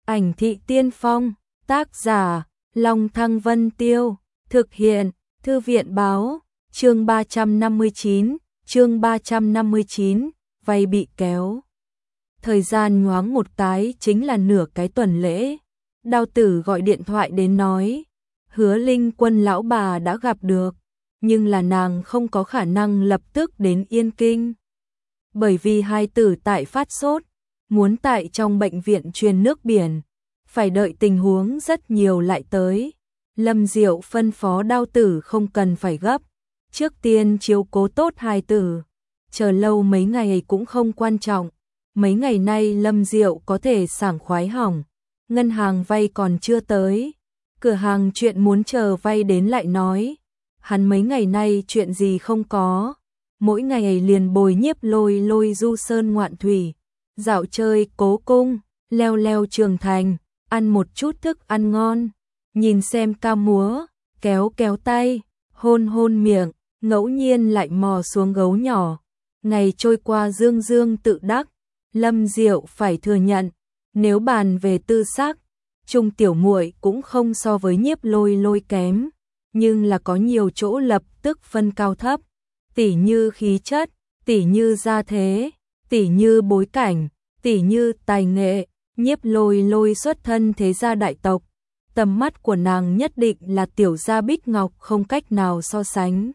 Ảnh thị tiên phong, tác giả, Long Thăng Vân Tiêu, thực hiện, Thư viện báo, chương 359, vay bị kéo. Thời gian nhoáng một cái chính là nửa cái tuần lễ. Đao Tử gọi điện thoại đến nói, Hứa Linh Quân lão bà đã gặp được, nhưng là nàng không có khả năng lập tức đến Yên Kinh. Bởi vì hai tử tại phát sốt, muốn tại trong bệnh viện truyền nước biển, phải đợi tình huống rất nhiều lại tới. Lâm Diệu phân phó Đao Tử không cần phải gấp, trước tiên chiếu cố tốt hai tử, chờ lâu mấy ngày cũng không quan trọng. Mấy ngày nay Lâm Diệu có thể sảng khoái hỏng, ngân hàng vay còn chưa tới, cửa hàng chuyện muốn chờ vay đến lại nói. Hắn mấy ngày nay chuyện gì không có, mỗi ngày liền bồi Nhiếp Lôi Lôi du sơn ngoạn thủy, dạo chơi Cố Cung, leo leo Trường Thành, ăn một chút thức ăn ngon, nhìn xem ca múa, kéo kéo tay, hôn hôn miệng, ngẫu nhiên lại mò xuống gấu nhỏ. Ngày trôi qua dương dương tự đắc. Lâm Diệu phải thừa nhận, nếu bàn về tư sắc, Trung tiểu muội cũng không so với Nhiếp Lôi Lôi kém, nhưng là có nhiều chỗ lập tức phân cao thấp, tỉ như khí chất, tỉ như gia thế, tỉ như bối cảnh, tỉ như tài nghệ. Nhiếp Lôi Lôi xuất thân thế gia đại tộc, tầm mắt của nàng nhất định là tiểu gia Bích Ngọc không cách nào so sánh.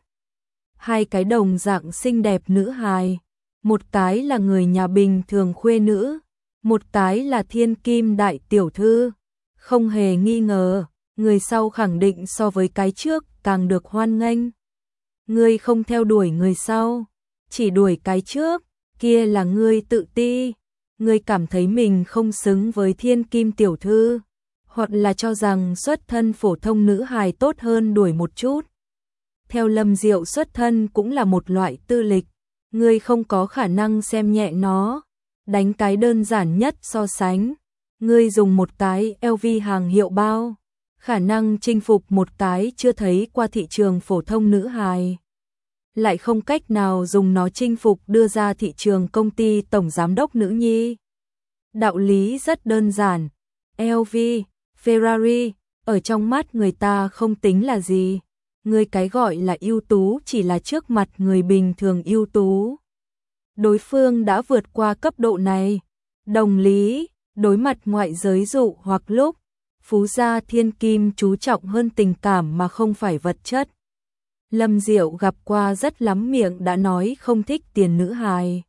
Hai cái đồng dạng xinh đẹp nữ hài, một cái là người nhà bình thường khuê nữ, một cái là thiên kim đại tiểu thư. Không hề nghi ngờ, người sau khẳng định so với cái trước càng được hoan nghênh. Ngươi không theo đuổi người sau, chỉ đuổi cái trước, kia là ngươi tự ti. Ngươi cảm thấy mình không xứng với thiên kim tiểu thư, hoặc là cho rằng xuất thân phổ thông nữ hài tốt hơn đuổi một chút. Theo Lâm Diệu xuất thân cũng là một loại tư lịch, ngươi không có khả năng xem nhẹ nó. Đánh cái đơn giản nhất so sánh, ngươi dùng một cái LV hàng hiệu bao, khả năng chinh phục một cái chưa thấy qua thị trường phổ thông nữ hài, lại không cách nào dùng nó chinh phục đưa ra thị trường công ty tổng giám đốc nữ nhi. Đạo lý rất đơn giản, LV, Ferrari, ở trong mắt người ta không tính là gì. Người cái gọi là ưu tú chỉ là trước mặt người bình thường ưu tú. Đối phương đã vượt qua cấp độ này. Đồng lý, đối mặt ngoại giới dụ hoặc lúc, phú gia thiên kim chú trọng hơn tình cảm mà không phải vật chất. Lâm Diệu gặp qua rất lắm miệng đã nói không thích tiền nữ hài.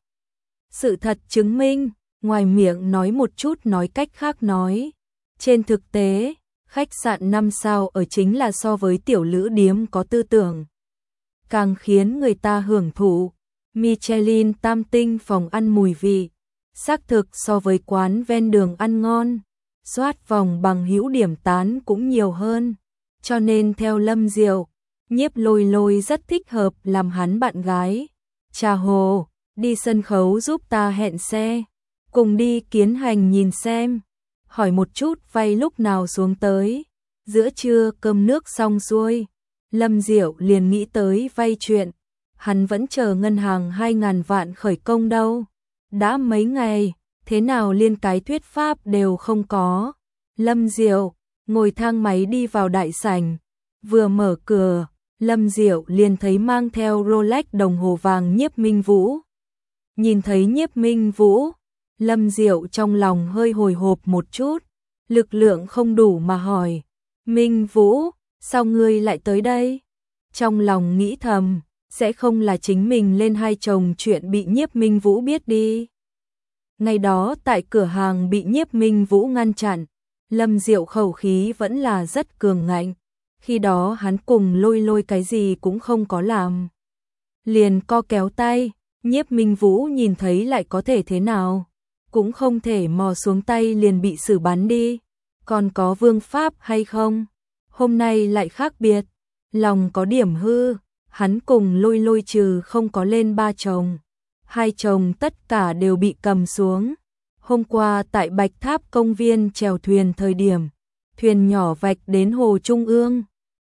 Sự thật chứng minh, ngoài miệng nói một chút nói cách khác nói. Trên thực tế, khách sạn 5 sao ở chính là so với tiểu lữ điếm có tư tưởng, càng khiến người ta hưởng thụ. Michelin tam tinh phòng ăn mùi vị, xác thực so với quán ven đường ăn ngon. Soát vòng bằng hữu điểm tán cũng nhiều hơn. Cho nên theo Lâm Diệu, Nhiếp Lôi Lôi rất thích hợp làm hắn bạn gái. Trà hồ, đi sân khấu giúp ta hẹn xe, cùng đi Kiến Hành nhìn xem, hỏi một chút vay lúc nào xuống tới. Giữa trưa cơm nước xong xuôi, Lâm Diệu liền nghĩ tới vay chuyện. Hắn vẫn chờ ngân hàng 2.000 vạn khởi công đâu. Đã mấy ngày, thế nào liên cái thuyết pháp đều không có. Lâm Diệu ngồi thang máy đi vào đại sảnh, vừa mở cửa, Lâm Diệu liền thấy mang theo Rolex đồng hồ vàng Nhiếp Minh Vũ. Nhìn thấy Nhiếp Minh Vũ, Lâm Diệu trong lòng hơi hồi hộp một chút, lực lượng không đủ mà hỏi, Minh Vũ, sao ngươi lại tới đây? Trong lòng nghĩ thầm, sẽ không là chính mình lên hai chồng chuyện bị Nhiếp Minh Vũ biết đi. Ngày đó tại cửa hàng bị Nhiếp Minh Vũ ngăn chặn, Lâm Diệu khẩu khí vẫn là rất cường ngạnh. Khi đó hắn cùng Lôi Lôi cái gì cũng không có làm, liền co kéo tay. Nhiếp Minh Vũ nhìn thấy lại có thể thế nào, cũng không thể mò xuống tay liền bị xử bắn đi. Còn có vương pháp hay không? Hôm nay lại khác biệt, lòng có điểm hư. Hắn cùng Lôi Lôi trừ không có lên 3 chồng, 2 chồng tất cả đều bị cầm xuống. Hôm qua tại Bạch Tháp công viên chèo thuyền thời điểm, thuyền nhỏ vạch đến hồ Trung ương.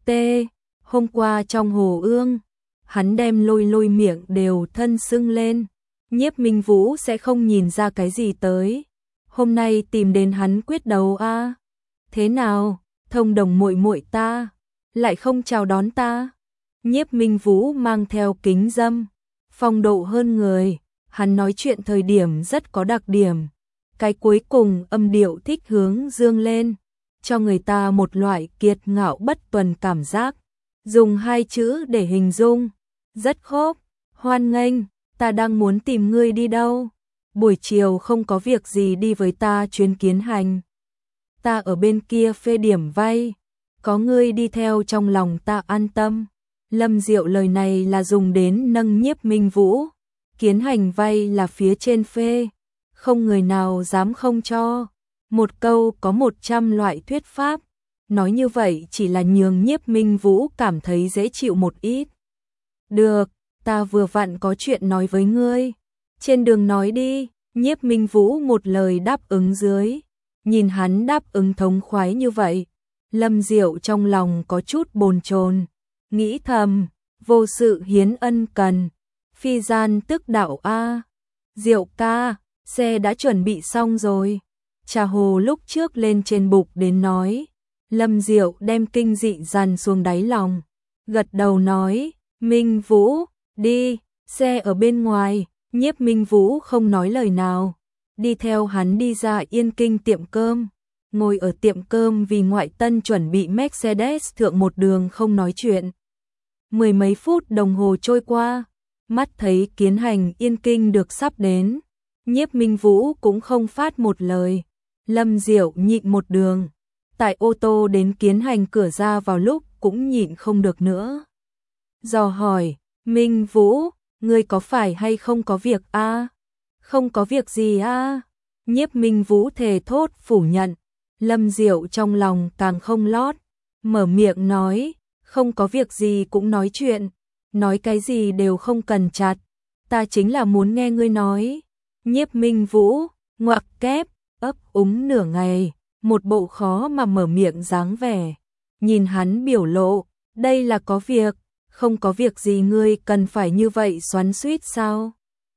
Hôm qua trong hồ ương, hắn đem Lôi Lôi miệng đều thân sưng lên. Nhiếp Minh Vũ sẽ không nhìn ra cái gì tới. hôm nay tìm đến hắn quyết đấu a. Thế nào, Thông Đồng muội muội ta lại không chào đón ta? Nhiếp Minh Vũ mang theo kính dâm, phong độ hơn người, hắn nói chuyện thời điểm rất có đặc điểm. Cái cuối cùng âm điệu thích hướng dương lên, cho người ta một loại kiệt ngạo bất tuần cảm giác. Dùng hai chữ để hình dung, rất khớp. Hoan nghênh, ta đang muốn tìm ngươi đi đâu? Buổi chiều không có việc gì đi với ta chuyến Kiến Hành. Ta ở bên kia phê điểm vay, có ngươi đi theo trong lòng ta an tâm. Lâm Diệu lời này là dùng đến nâng Nhiếp Minh Vũ. Kiến Hành vay là phía trên phê, không người nào dám không cho. Một câu có 100 loại thuyết pháp, nói như vậy chỉ là nhường Nhiếp Minh Vũ cảm thấy dễ chịu một ít. Được, ta vừa vặn có chuyện nói với ngươi. Trên đường nói đi. Nhiếp Minh Vũ một lời đáp ứng dưới. Nhìn hắn đáp ứng thống khoái như vậy, Lâm Diệu trong lòng có chút bồn chồn, nghĩ thầm, vô sự hiến ân cần, phi gian tức đạo a. Diệu ca, xe đã chuẩn bị xong rồi. Trà hồ lúc trước lên trên bục đến nói. Lâm Diệu đem kinh dị dằn xuống đáy lòng, gật đầu nói, Minh Vũ, đi, xe ở bên ngoài. Nhiếp Minh Vũ không nói lời nào, đi theo hắn đi ra Yên Kinh tiệm cơm, ngồi ở tiệm cơm vì ngoại tân chuẩn bị Mercedes thượng một đường không nói chuyện. Mười mấy phút đồng hồ trôi qua, mắt thấy Kiến Hành Yên Kinh được sắp đến, Nhiếp Minh Vũ cũng không phát một lời. Lâm Diệu nhịn một đường, tại ô tô đến Kiến Hành cửa ra vào lúc cũng nhịn không được nữa. Dò hỏi, Minh Vũ, ngươi có phải hay không có việc a? Không có việc gì a. Nhiếp Minh Vũ thề thốt phủ nhận. Lâm Diệu trong lòng càng không lót, mở miệng nói, không có việc gì cũng nói chuyện, nói cái gì đều không cần chặt, ta chính là muốn nghe ngươi nói. Nhiếp Minh Vũ, ngoặc kép, ấp úng nửa ngày, một bộ khó mà mở miệng dáng vẻ. Nhìn hắn biểu lộ, đây là có việc. Không có việc gì ngươi cần phải như vậy xoắn xuýt sao?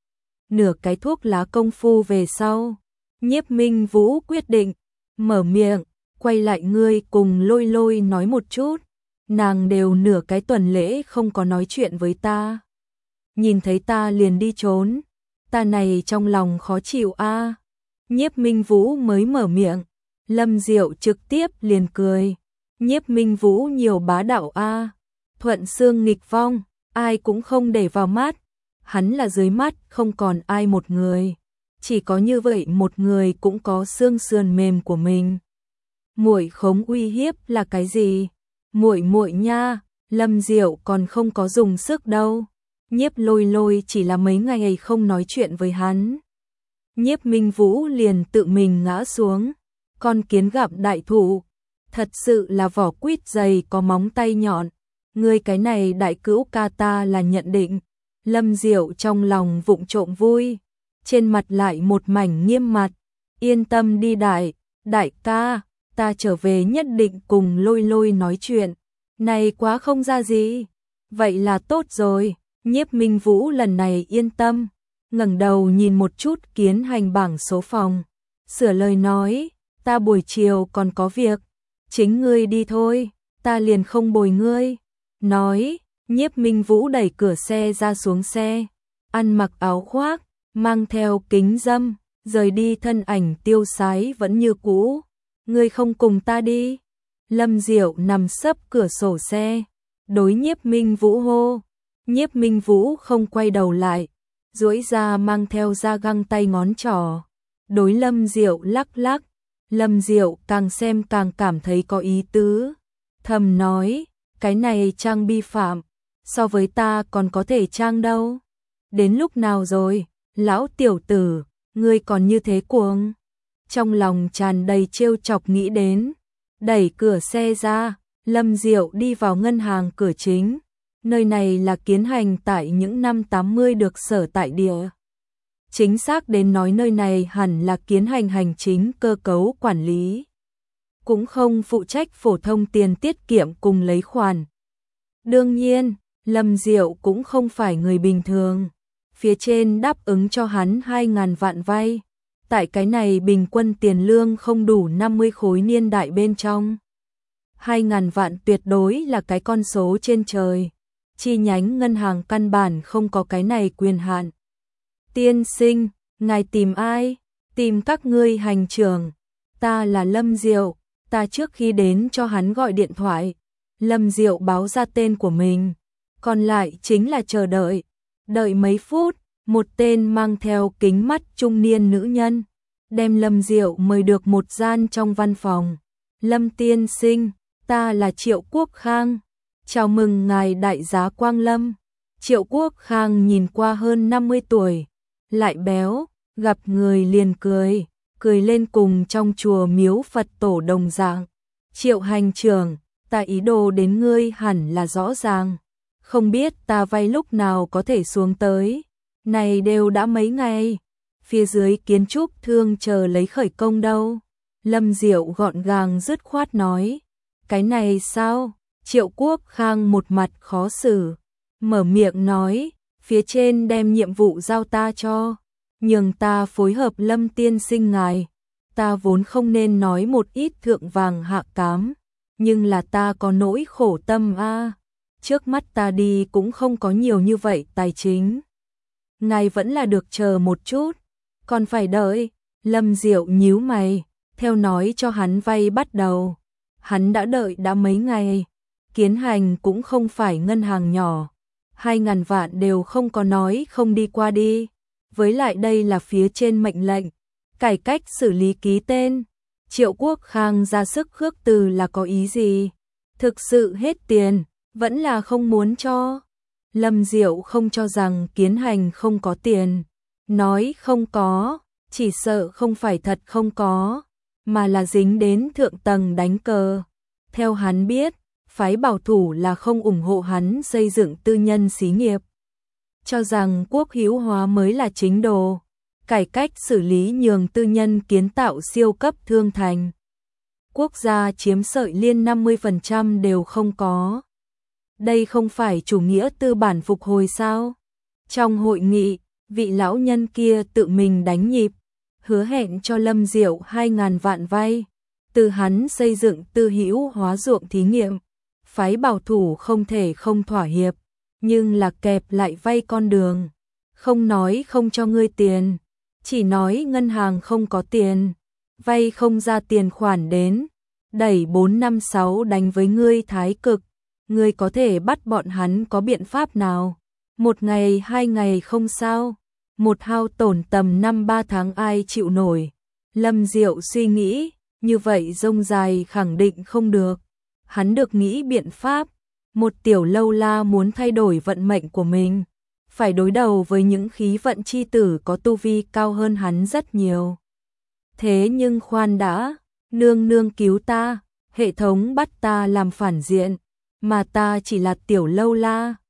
Nửa cái thuốc lá công phu về sau, Nhiếp Minh Vũ quyết định, mở miệng, quay lại ngươi cùng Lôi Lôi nói một chút, nàng đều nửa cái tuần lễ không có nói chuyện với ta. Nhìn thấy ta liền đi trốn, ta này trong lòng khó chịu a. Nhiếp Minh Vũ mới mở miệng, Lâm Diệu trực tiếp liền cười, Nhiếp Minh Vũ nhiều bá đạo a. Thuận xương nghịch vong, ai cũng không để vào mắt, hắn là dưới mắt không còn ai một người, chỉ có như vậy một người cũng có xương sườn mềm của mình. Muội khống uy hiếp là cái gì? Muội muội nha, Lâm Diệu còn không có dùng sức đâu. Nhiếp Lôi Lôi chỉ là mấy ngày không nói chuyện với hắn. Nhiếp Minh Vũ liền tự mình ngã xuống, con kiến gặp đại thụ, thật sự là vỏ quýt dày có móng tay nhọn. Ngươi cái này đại cữu ca ta là nhận định. Lâm Diệu trong lòng vụng trộm vui, trên mặt lại một mảnh nghiêm mặt. Yên tâm đi đại ca, ta trở về nhất định cùng Lôi Lôi nói chuyện. Này quá không ra gì. Vậy là tốt rồi. Nhiếp Minh Vũ lần này yên tâm, ngẩng đầu nhìn một chút Kiến Hành bảng số phòng, sửa lời nói, ta buổi chiều còn có việc, chính ngươi đi thôi, ta liền không bồi ngươi. Nói, Nhiếp Minh Vũ đẩy cửa xe ra xuống xe, ăn mặc áo khoác, mang theo kính dâm, rời đi thân ảnh tiêu sái vẫn như cũ. Ngươi không cùng ta đi? Lâm Diệu nằm sấp cửa sổ xe, đối Nhiếp Minh Vũ hô. Nhiếp Minh Vũ không quay đầu lại, duỗi ra mang theo da găng tay ngón trỏ, đối Lâm Diệu lắc lắc. Lâm Diệu càng xem càng cảm thấy có ý tứ, thầm nói, cái này trang bi phạm, so với ta còn có thể trang đâu. Đến lúc nào rồi, lão tiểu tử, ngươi còn như thế cuồng. Trong lòng tràn đầy trêu chọc nghĩ đến, đẩy cửa xe ra, Lâm Diệu đi vào ngân hàng cửa chính. Nơi này là Kiến Hành tại những năm 80 được sở tại địa. Chính xác đến nói nơi này hẳn là Kiến Hành hành chính cơ cấu quản lý. Cũng không phụ trách phổ thông tiền tiết kiệm cùng lấy khoản. Đương nhiên, Lâm Diệu cũng không phải người bình thường. Phía trên đáp ứng cho hắn 2.000 vạn vay. Tại cái này bình quân tiền lương không đủ 50 khối niên đại bên trong. 2.000 vạn tuyệt đối là cái con số trên trời. Chi nhánh ngân hàng căn bản không có cái này quyền hạn. Tiên sinh, ngài tìm ai? Tìm các ngươi hành trưởng. Ta là Lâm Diệu, ta trước khi đến cho hắn gọi điện thoại. Lâm Diệu báo ra tên của mình. Còn lại chính là chờ đợi. Đợi mấy phút, một tên mang theo kính mắt trung niên nữ nhân đem Lâm Diệu mời được một gian trong văn phòng. Lâm tiên sinh, ta là Triệu Quốc Khang. Chào mừng ngài đại giá quang lâm. Triệu Quốc Khang nhìn qua hơn 50 tuổi, lại béo, gặp người liền cười, cười lên cùng trong chùa miếu Phật tổ đồng dạng. Triệu hành trưởng, ta ý đồ đến ngươi hẳn là rõ ràng. Không biết ta vay lúc nào có thể xuống tới. Này đều đã mấy ngày. Phía dưới kiến trúc thương chờ lấy khởi công đâu. Lâm Diệu gọn gàng dứt khoát nói. Cái này sao? Triệu Quốc Khang một mặt khó xử. Mở miệng nói. Phía trên đem nhiệm vụ giao ta cho. Nhường ta phối hợp Lâm tiên sinh ngài. Ta vốn không nên nói một ít thượng vàng hạ cám. Nhưng là ta có nỗi khổ tâm a. Trước mắt ta đi cũng không có nhiều như vậy tài chính. Ngài vẫn là được chờ một chút. Còn phải đợi. Lâm Diệu nhíu mày. Theo nói cho hắn vay bắt đầu. Hắn đã đợi đã mấy ngày. Kiến Hành cũng không phải ngân hàng nhỏ. 2.000 vạn đều không có nói không đi qua đi. Với lại đây là phía trên mệnh lệnh. Cải cách xử lý ký tên. Triệu Quốc Khang ra sức khước từ là có ý gì? Thực sự hết tiền, vẫn là không muốn cho. Lâm Diệu không cho rằng Kiến Hành không có tiền. Nói không có, chỉ sợ không phải thật không có, mà là dính đến thượng tầng đánh cờ. Theo hắn biết, phái bảo thủ là không ủng hộ hắn xây dựng tư nhân xí nghiệp. Cho rằng quốc hữu hóa mới là chính đồ. Cải cách xử lý nhường tư nhân kiến tạo siêu cấp thương thành. Quốc gia chiếm sợi liên 50% đều không có. Đây không phải chủ nghĩa tư bản phục hồi sao? Trong hội nghị, vị lão nhân kia tự mình đánh nhịp, hứa hẹn cho Lâm Diệu 2.000 vạn vay, từ hắn xây dựng tư hữu hóa ruộng thí nghiệm. Phái bảo thủ không thể không thỏa hiệp, nhưng là kẹp lại vay con đường. Không nói không cho ngươi tiền, chỉ nói ngân hàng không có tiền, vay không ra tiền khoản đến, đẩy 456 đánh với ngươi thái cực. Ngươi có thể bắt bọn hắn có biện pháp nào? Một ngày 2 ngày không sao, một hao tổn tầm 5-3 tháng ai chịu nổi. Lâm Diệu suy nghĩ, như vậy rông dài khẳng định không được. Hắn được nghĩ biện pháp. Một tiểu lâu la muốn thay đổi vận mệnh của mình, phải đối đầu với những khí vận chi tử có tu vi cao hơn hắn rất nhiều. Thế nhưng khoan đã, nương nương cứu ta, hệ thống bắt ta làm phản diện, mà ta chỉ là tiểu lâu la,